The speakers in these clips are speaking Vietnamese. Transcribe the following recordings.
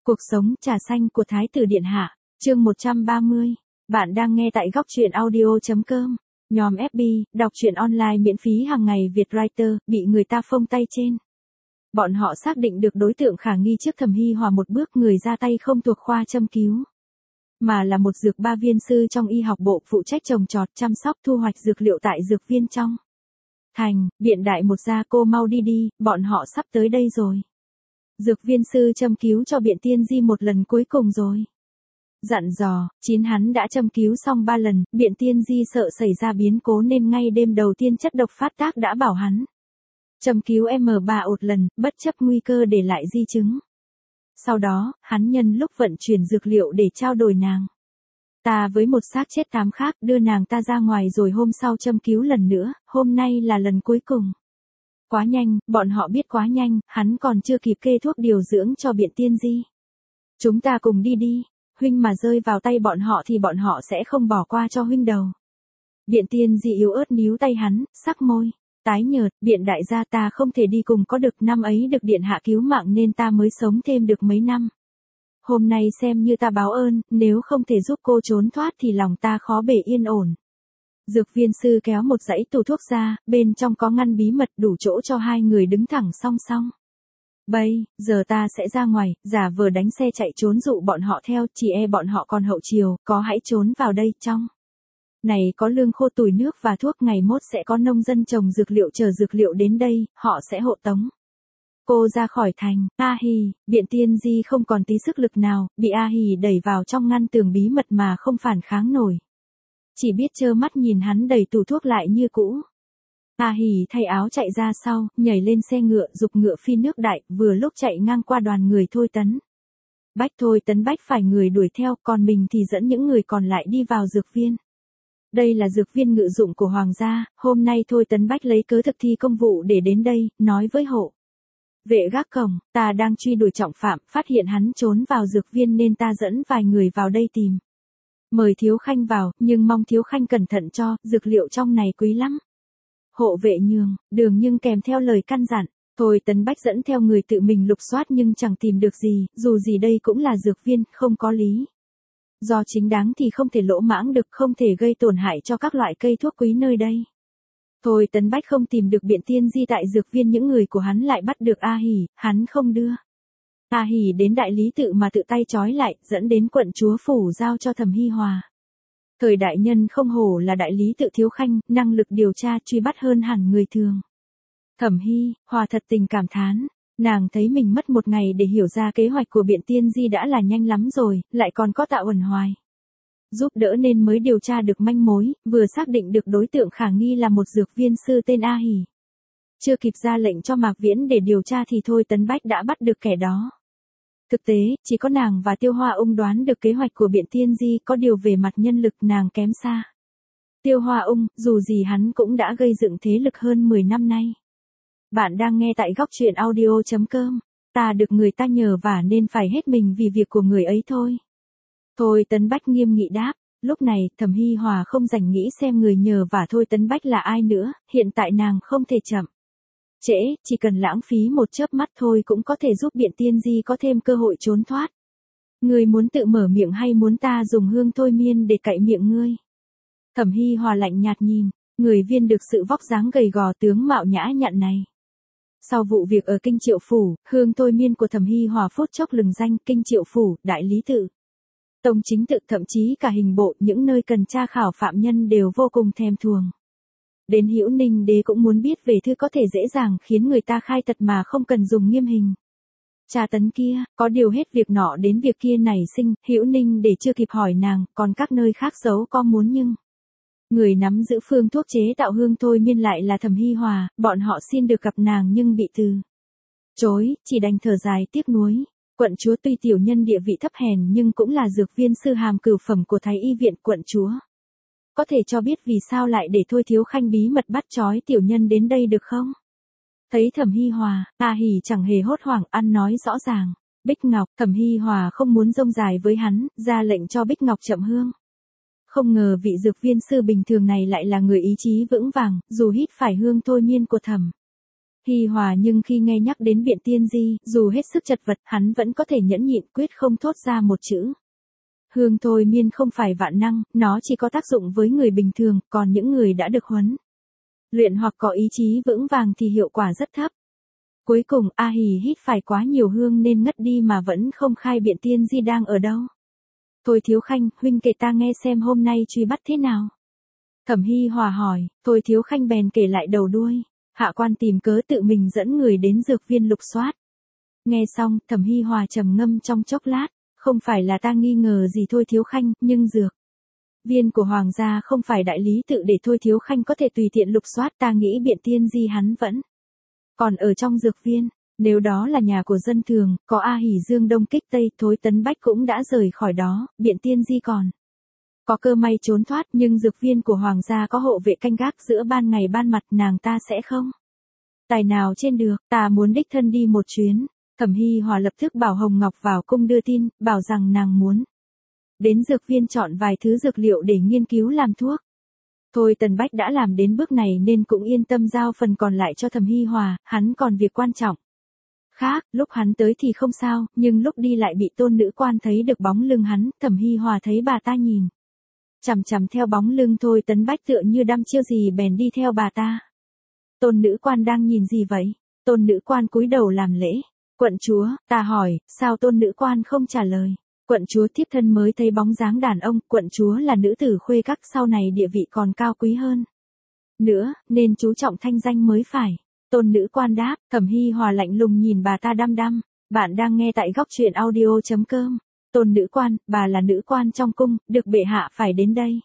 Cuộc sống trà xanh của Thái tử Điện Hạ, chương 130. Bạn đang nghe tại góc truyện audio.com. Nhóm FB, đọc truyện online miễn phí hàng ngày Vietwriter, bị người ta phông tay trên. Bọn họ xác định được đối tượng khả nghi trước Thẩm Hy Hòa một bước người ra tay không thuộc khoa châm cứu, mà là một dược ba viên sư trong y học bộ phụ trách trồng trọt chăm sóc thu hoạch dược liệu tại dược viên trong thành. Biện đại một gia, cô mau đi đi, bọn họ sắp tới đây rồi. Dược viên sư châm cứu cho Biện Tiên Di một lần cuối cùng rồi. Dặn dò, hắn đã châm cứu xong 3 lần, Biện Tiên Di sợ xảy ra biến cố nên ngay đêm đầu tiên chất độc phát tác đã bảo hắn châm cứu M3 1 lần, bất chấp nguy cơ để lại di chứng. Sau đó, hắn nhân lúc vận chuyển dược liệu để trao đổi nàng ta với một xác chết 8 khác, đưa nàng ta ra ngoài rồi hôm sau châm cứu lần nữa, hôm nay là lần cuối cùng. Quá nhanh, bọn họ biết quá nhanh, hắn còn chưa kịp kê thuốc điều dưỡng cho Biện Tiên Di. Chúng ta cùng đi đi, huynh mà rơi vào tay bọn họ thì bọn họ sẽ không bỏ qua cho huynh đâu. Biện Tiên Di yếu ớt níu tay hắn, sắc môi tái nhợt, Biện đại gia ta không thể đi cùng có được, năm ấy được Điện Hạ cứu mạng nên ta mới sống thêm được mấy năm. Hôm nay xem như ta báo ơn, nếu không thể giúp cô trốn thoát thì lòng ta khó bề yên ổn. Dược viên sư kéo một dãy tủ thuốc ra, bên trong có ngăn bí mật đủ chỗ cho hai người đứng thẳng song song. Bây giờ ta sẽ ra ngoài, giả vờ đánh xe chạy trốn dụ bọn họ theo, chỉ e bọn họ còn hậu chiều, có hãy trốn vào đây trong. Này có lương khô tủi nước và thuốc, ngày mốt sẽ có nông dân trồng dược liệu chờ dược liệu đến đây, họ sẽ hộ tống cô ra khỏi thành. A Hì, Biện Tiên Di không còn tí sức lực nào, bị A Hì đẩy vào trong ngăn tường bí mật mà không phản kháng nổi. Chỉ biết trơ mắt nhìn hắn đẩy tủ thuốc lại như cũ. A Hì thay áo chạy ra sau, nhảy lên xe ngựa, giục ngựa phi nước đại, vừa lúc chạy ngang qua đoàn người Thôi Tấn Bách phải người đuổi theo, còn mình thì dẫn những người còn lại đi vào dược viên. Đây là dược viên ngự dụng của Hoàng gia, hôm nay Thôi Tấn Bách lấy cớ thực thi công vụ để đến đây, nói với hộ vệ gác cổng, ta đang truy đuổi trọng phạm, phát hiện hắn trốn vào dược viên nên ta dẫn vài người vào đây tìm. Mời Thiếu Khanh vào, nhưng mong Thiếu Khanh cẩn thận cho, dược liệu trong này quý lắm. Hộ vệ nhường đường nhưng kèm theo lời căn dặn. Thôi Tấn Bách dẫn theo người tự mình lục soát nhưng chẳng tìm được gì, dù gì đây cũng là dược viên, không có lý do chính đáng thì không thể lỗ mãng được, không thể gây tổn hại cho các loại cây thuốc quý nơi đây. Thôi Tấn Bách không tìm được Biện Tiên Di tại dược viên, những người của hắn lại bắt được A Hì, hắn không đưa A Hì đến đại lý tự mà tự tay trói lại, dẫn đến quận chúa phủ giao cho Thẩm Hy Hòa. Thời đại nhân không hổ là đại lý tự Thiếu Khanh, năng lực điều tra truy bắt hơn hẳn người thường. Thẩm Hy Hòa thật tình cảm thán, nàng thấy mình mất một ngày để hiểu ra kế hoạch của Biện Tiên Di đã là nhanh lắm rồi, lại còn có Tạ Uẩn Hoài giúp đỡ nên mới điều tra được manh mối, vừa xác định được đối tượng khả nghi là một dược viên sư tên A Hì. Chưa kịp ra lệnh cho Mạc Viễn để điều tra thì Thôi Tấn Bách đã bắt được kẻ đó. Thực tế, chỉ có nàng và Tiêu Hoa Ung đoán được kế hoạch của Biện Tiên Di, có điều về mặt nhân lực nàng kém xa Tiêu Hoa Ung, dù gì hắn cũng đã gây dựng thế lực hơn 10 năm nay. Bạn đang nghe tại góc truyện audio.com. Ta được người ta nhờ vả nên phải hết mình vì việc của người ấy thôi. Thôi Tấn Bách nghiêm nghị đáp. Lúc này, Thẩm Hy Hòa không rảnh nghĩ xem người nhờ vả Thôi Tấn Bách là ai nữa, hiện tại nàng không thể chậm trễ, chỉ cần lãng phí một chớp mắt thôi cũng có thể giúp Biện Tiên Di có thêm cơ hội trốn thoát. Ngươi muốn tự mở miệng hay muốn ta dùng hương thôi miên để cạy miệng ngươi? Thẩm Hy Hòa lạnh nhạt nhìn người viên được sự vóc dáng gầy gò tướng mạo nhã nhặn này. Sau vụ việc ở Kinh Triệu Phủ, hương thôi miên của Thẩm Hy Hòa phút chốc lừng danh, Kinh Triệu Phủ, đại lý tự, tông chính tự, thậm chí cả hình bộ, những nơi cần tra khảo phạm nhân đều vô cùng thèm thuồng. Đến Hữu Ninh Đế cũng muốn biết về thứ có thể dễ dàng khiến người ta khai tật mà không cần dùng nghiêm hình tra tấn kia, có điều hết việc nọ đến việc kia nảy sinh, Hữu Ninh Đế chưa kịp hỏi nàng, còn các nơi khác giấu có muốn nhưng người nắm giữ phương thuốc chế tạo hương thôi miên lại là Thẩm Hy Hòa, bọn họ xin được gặp nàng nhưng bị từ chối, chỉ đành thở dài tiếc nuối. Quận chúa tuy tiểu nhân địa vị thấp hèn nhưng cũng là dược viên sư hàm cửu phẩm của Thái y viện, quận chúa có thể cho biết vì sao lại để Thôi Thiếu Khanh bí mật bắt trói tiểu nhân đến đây được không? Thấy Thẩm Hy Hòa, A Hì chẳng hề hốt hoảng, ăn nói rõ ràng. Bích Ngọc, Thẩm Hy Hòa không muốn rông dài với hắn, ra lệnh cho Bích Ngọc chậm hương. Không ngờ vị dược viên sư bình thường này lại là người ý chí vững vàng, dù hít phải hương thôi miên của Thẩm Hi Hòa nhưng khi nghe nhắc đến Biện Tiên Di, dù hết sức chật vật, hắn vẫn có thể nhẫn nhịn quyết không thốt ra một chữ. Hương thôi miên không phải vạn năng, nó chỉ có tác dụng với người bình thường, còn những người đã được huấn luyện hoặc có ý chí vững vàng thì hiệu quả rất thấp. Cuối cùng, A Hỉ hít phải quá nhiều hương nên ngất đi mà vẫn không khai Biện Tiên Di đang ở đâu. Thôi Thiếu Khanh, huynh kể ta nghe xem hôm nay truy bắt thế nào. Thẩm Hi Hòa hỏi, Thôi Thiếu Khanh bèn kể lại đầu đuôi. Hạ quan tìm cớ tự mình dẫn người đến dược viên lục soát. Nghe xong, Thẩm Hi Hòa trầm ngâm trong chốc lát, không phải là ta nghi ngờ gì Thôi Thiếu Khanh, nhưng dược viên của hoàng gia không phải đại lý tự để Thôi Thiếu Khanh có thể tùy tiện lục soát, ta nghĩ Biện Tiên Di hắn vẫn còn ở trong dược viên. Nếu đó là nhà của dân thường, có A Hỉ Dương Đông kích Tây, Thối Tấn Bách cũng đã rời khỏi đó, Biện Tiên Di còn có cơ may trốn thoát, nhưng dược viên của hoàng gia có hộ vệ canh gác giữa ban ngày ban mặt, nàng ta sẽ không tài nào trên được, ta muốn đích thân đi một chuyến. Thẩm Hi Hòa lập tức bảo Hồng Ngọc vào cung đưa tin, bảo rằng nàng muốn đến dược viên chọn vài thứ dược liệu để nghiên cứu làm thuốc. Thôi Tần Bách đã làm đến bước này nên cũng yên tâm giao phần còn lại cho Thẩm Hi Hòa, hắn còn việc quan trọng khác, lúc hắn tới thì không sao, nhưng lúc đi lại bị tôn nữ quan thấy được bóng lưng hắn, Thẩm Hi Hòa thấy bà ta nhìn chằm chằm theo bóng lưng Thôi Tấn Bách tựa như đăm chiêu gì bèn đi theo bà ta. Tôn nữ quan đang nhìn gì vậy? Tôn nữ quan cúi đầu làm lễ. Quận chúa, ta hỏi, sao tôn nữ quan không trả lời? Quận chúa thiếp thân mới thấy bóng dáng đàn ông, quận chúa là nữ tử khuê các, sau này địa vị còn cao quý hơn nữa, nên chú trọng thanh danh mới phải. Tôn nữ quan đáp. Thẩm Hi Hòa lạnh lùng nhìn bà ta đăm đăm. Bạn đang nghe tại góc truyện audio.com. Tôn nữ quan, bà là nữ quan trong cung, được bệ hạ phải đến đây.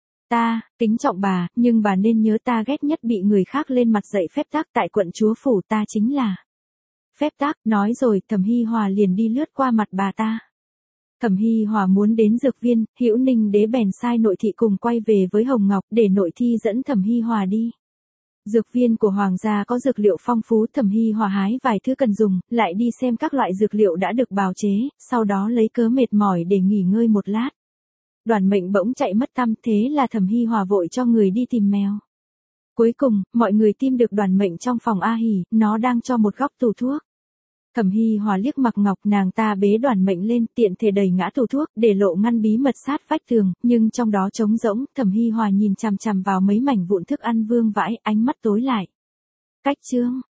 Ta kính trọng bà, nhưng bà nên nhớ ta ghét nhất bị người khác lên mặt dạy phép tắc, tại quận chúa phủ ta chính là phép tắc. Nói rồi, Thẩm Hi Hòa liền đi lướt qua mặt bà ta. Thẩm Hi Hòa muốn đến dược viên, Hữu Ninh đế bèn sai nội thị cùng quay về với Hồng Ngọc để nội thi dẫn Thẩm Hi Hòa đi. Dược viên của hoàng gia có dược liệu phong phú, Thẩm Hi Hòa hái vài thứ cần dùng, lại đi xem các loại dược liệu đã được bào chế, sau đó lấy cớ mệt mỏi để nghỉ ngơi một lát. Đoàn Mệnh bỗng chạy mất tăm, thế là Thẩm Hi Hòa vội cho người đi tìm mèo. Cuối cùng, mọi người tìm được Đoàn Mệnh trong phòng A Hỉ, nó đang cho một góc tủ thuốc. Thẩm Hi Hòa liếc Mặc Ngọc, nàng ta bế Đoàn Mệnh lên, tiện thể đẩy ngã tủ thuốc, để lộ ngăn bí mật sát vách tường, nhưng trong đó trống rỗng. Thẩm Hi Hòa nhìn chằm chằm vào mấy mảnh vụn thức ăn vương vãi, ánh mắt tối lại. Cách chương